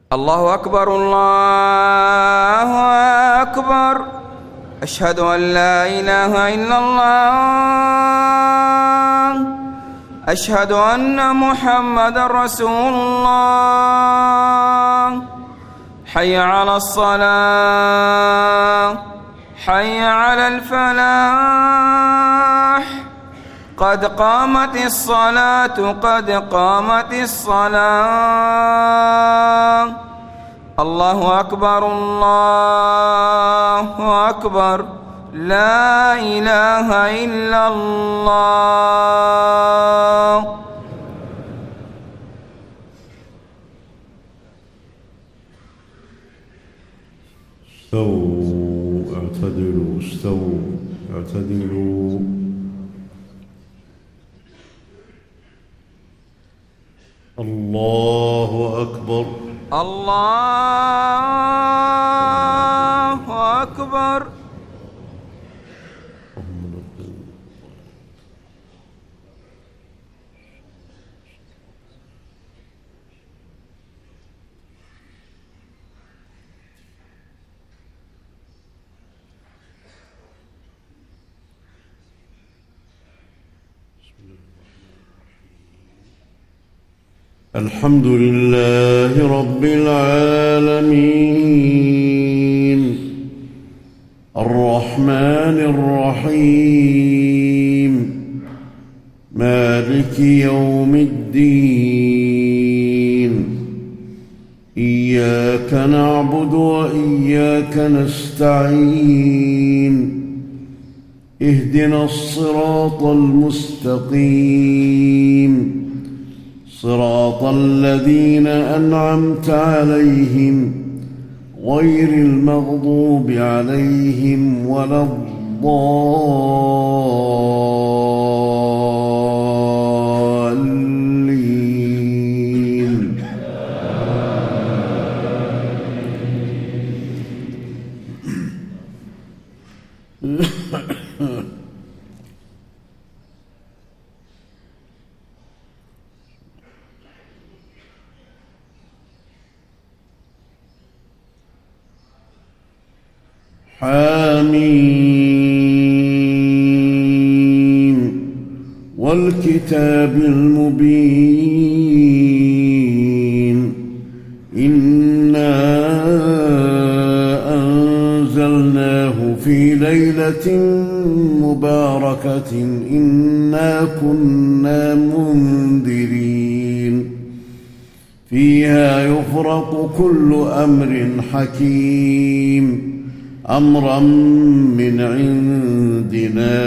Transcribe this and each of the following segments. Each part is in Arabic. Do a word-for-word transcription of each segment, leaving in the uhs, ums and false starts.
الله أكبر الله أكبر. أشهد أن لا إله إلا الله. أشهد أن محمدًا رسول الله. حي على الصلاة، حي على الفلاح. قد قامت الصلاة، قد قامت الصلاة. الله أكبر الله أكبر. لا إله إلا الله. استووا اعتدلوا استووا اعتدلوا. الله أكبر الله أكبر. الحمد لله رب العالمين الرحمن الرحيم مالك يوم الدين. إياك نعبد وإياك نستعين. اهدنا الصراط المستقيم صراط الذين أنعمت عليهم غير المغضوب عليهم ولا الضالين. حميم والكتاب المبين. إنا أنزلناه في ليلة مباركة إنا كنا منذرين. فيها يفرق كل أمر حكيم أمرا من عندنا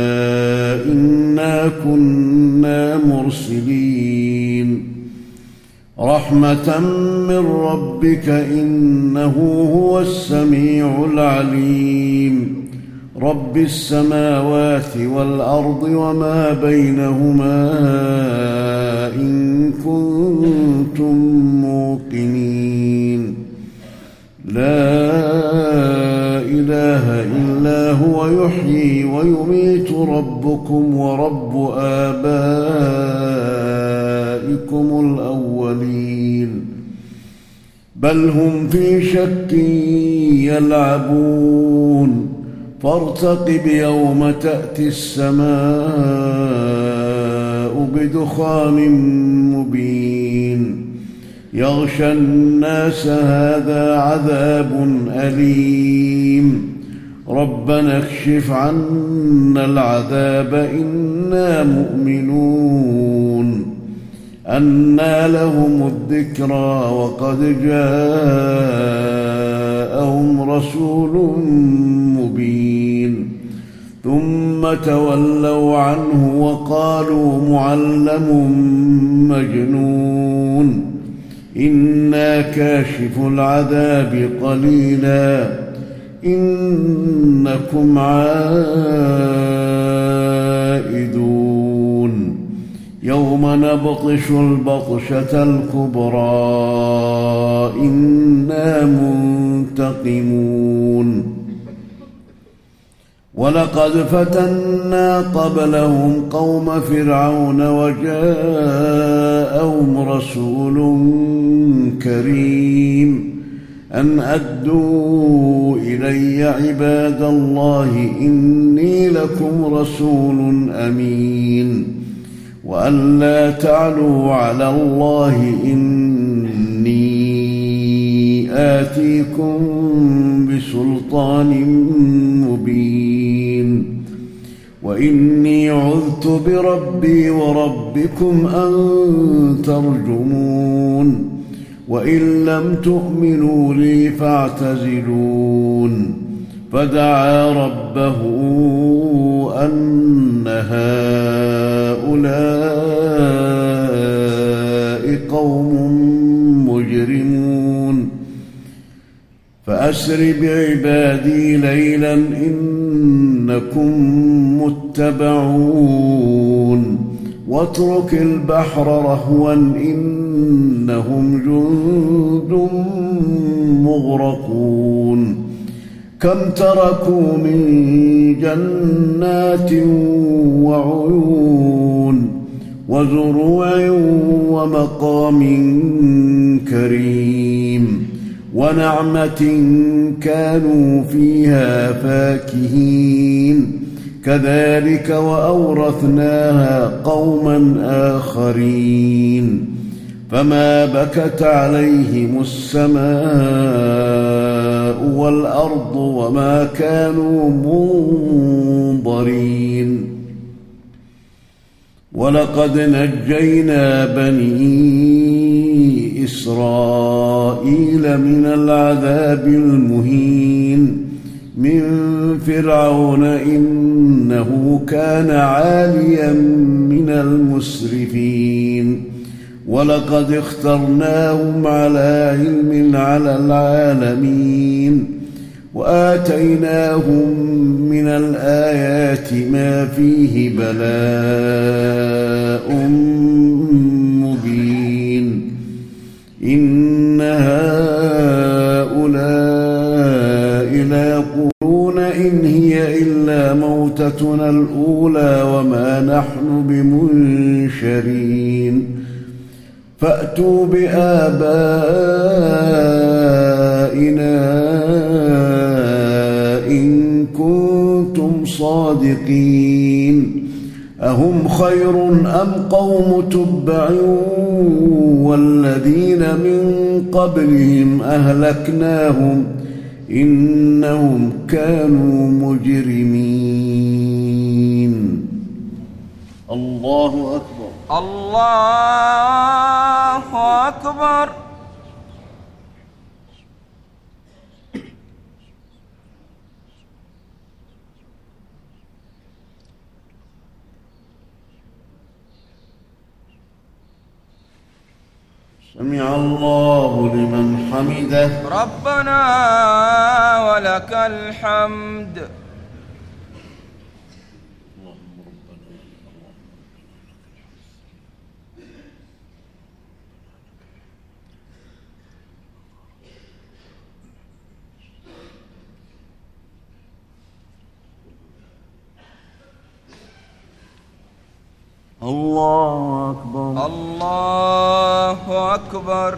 إنا كنا مرسلين. رحمة من ربك إنه هو السميع العليم. رب السماوات والأرض وما بينهما إن كنتم موقنين. لا إله إلا هو يحيي ويميت ربكم ورب آبائكم الأولين. بل هم في شك يلعبون. فارتقب يوم تأتي السماء بدخان مبين. يغشى الناس هذا عذاب أليم. ربنا اكشف عنا العذاب إنا مؤمنون. أنى لهم الذكرى وقد جاءهم رسول مبين. ثم تولوا عنه وقالوا معلم مجنون. إنا كاشف العذاب قليلا إنكم عائدون. يوم نبطش البطشة الكبرى إنا منتقمون. ولقد فتنا قبلهم قوم فرعون وجاءهم رسول كريم أن أدوا إلي عباد الله إني لكم رسول أمين وأن لا تعلوا على الله إني آتيكم بسلطان مبين وإني عذت بربي وربكم أن ترجمون وإن لم تؤمنوا لي فاعتزلون فدعا ربه أن هؤلاء قوم مجرمون فأسر بعبادي ليلا إنكم متبعون واترك البحر رهوا إنهم جند مغرقون كم تركوا من جنات وعيون وزروع ومقام كريم ونعمة كانوا فيها فاكهين كذلك وأورثناها قوما آخرين فما بكت عليهم السماء والأرض وما كانوا منظرين ولقد نجينا بني إسرائيل من العذاب المهين من فرعون إنه كان عاليا من المسرفين ولقد اخترناهم على علم على العالمين وآتيناهم من الآيات ما فيه بلاء مبين إن هؤلاء ليقولون إن هي إلا موتتنا الأولى وما نحن بمنشرين فأتوا بآبائنا إن كنتم صادقين أهم خير أم قوم تبع والذين من قبلهم أهلكناهم إنهم كانوا مجرمين. الله أكبر. الله أكبر. سمع الله لمن حمده. ربنا ولك الحمد. الله أكبر. الله أكبر.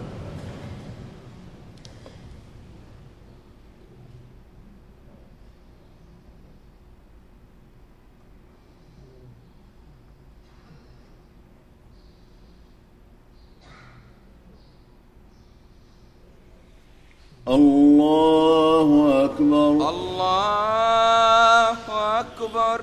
الله أكبر. الله أكبر.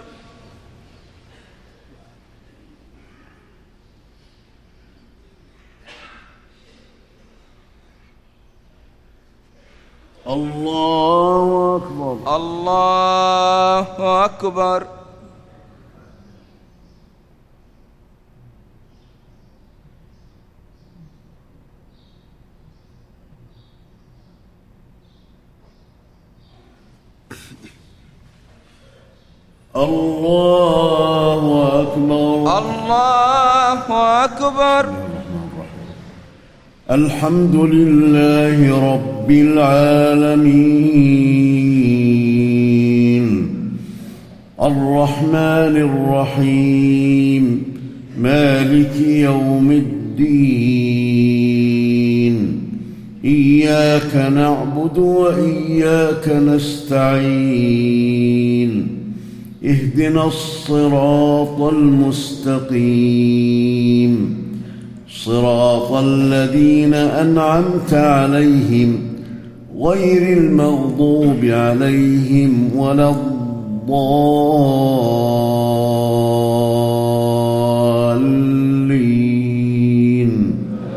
الله أكبر. الله أكبر. الله أكبر. الله أكبر. الحمد لله رب العالمين الرحمن الرحيم مالك يوم الدين إياك نعبد وإياك نستعين اهدنا الصراط المستقيم صراط الذين أنعمت عليهم غير المغضوب عليهم ولا الضالين.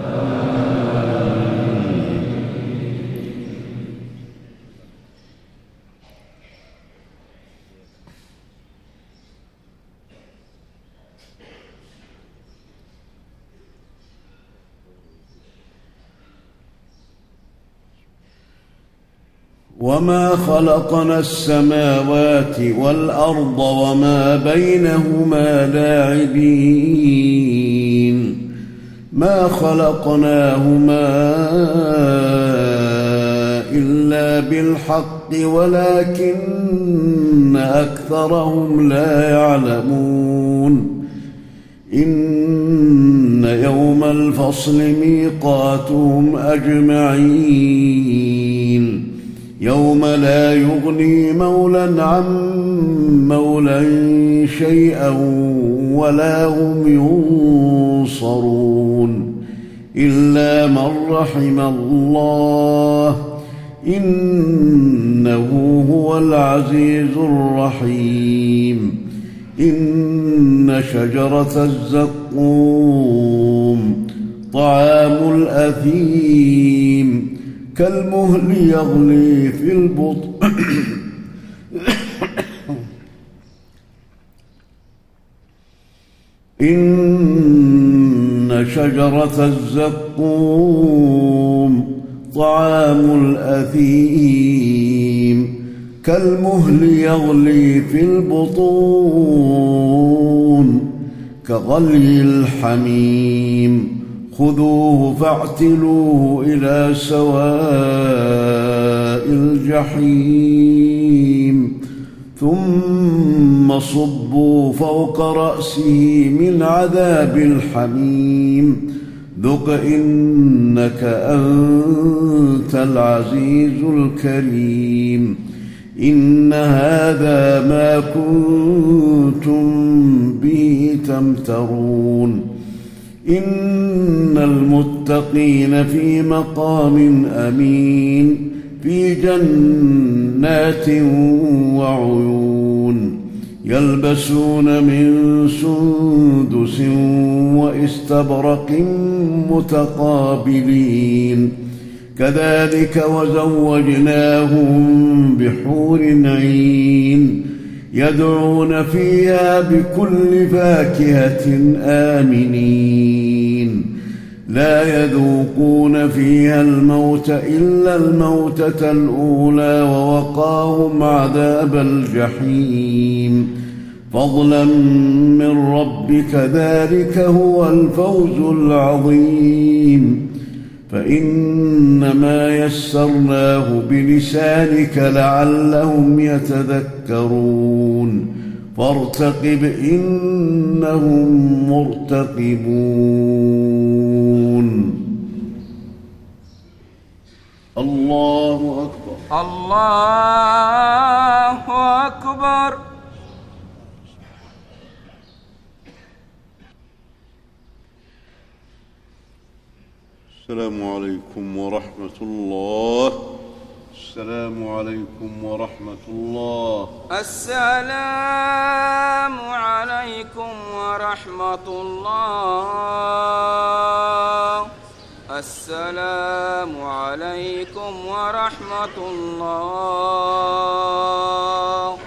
وما خلقنا السماوات والأرض وما بينهما لاعبين ما خلقناهما إلا بالحق ولكن أكثرهم لا يعلمون. إن يوم الفصل ميقاتهم أجمعين يوم لا يغني مولى عن مولى شيئا ولا هم ينصرون إلا من رحم الله إنه هو العزيز الرحيم. إن شجرة الزقوم طعام الأثيم كالمهل يغلي في البطن إن شجرة الزقوم طعام الأثيم كالمهل يغلي في البطون كغلي الحميم خذوه فاعتلوه إلى سواء الجحيم ثم صبوا فوق رأسه من عذاب الحميم ذق إنك أنت العزيز الكريم. إن هذا ما كنتم به تمترون. إن المتقين في مقام أمين في جنات وعيون يلبسون من سندس واستبرق متقابلين كذلك وزوجناهم بحور عين يدعون فيها بكل فاكهة آمنين لا يذوقون فيها الموت إلا الموتة الأولى ووقاهم عذاب الجحيم فضلا من ربك ذلك هو الفوز العظيم. فإنما يسرناه بلسانك لعلهم يتذكرون فارتقب إنهم مرتقبون. الله أكبر الله أكبر. السلام عليكم ورحمة الله. السلام عليكم ورحمة الله. السلام عليكم ورحمة الله. السلام عليكم ورحمة الله.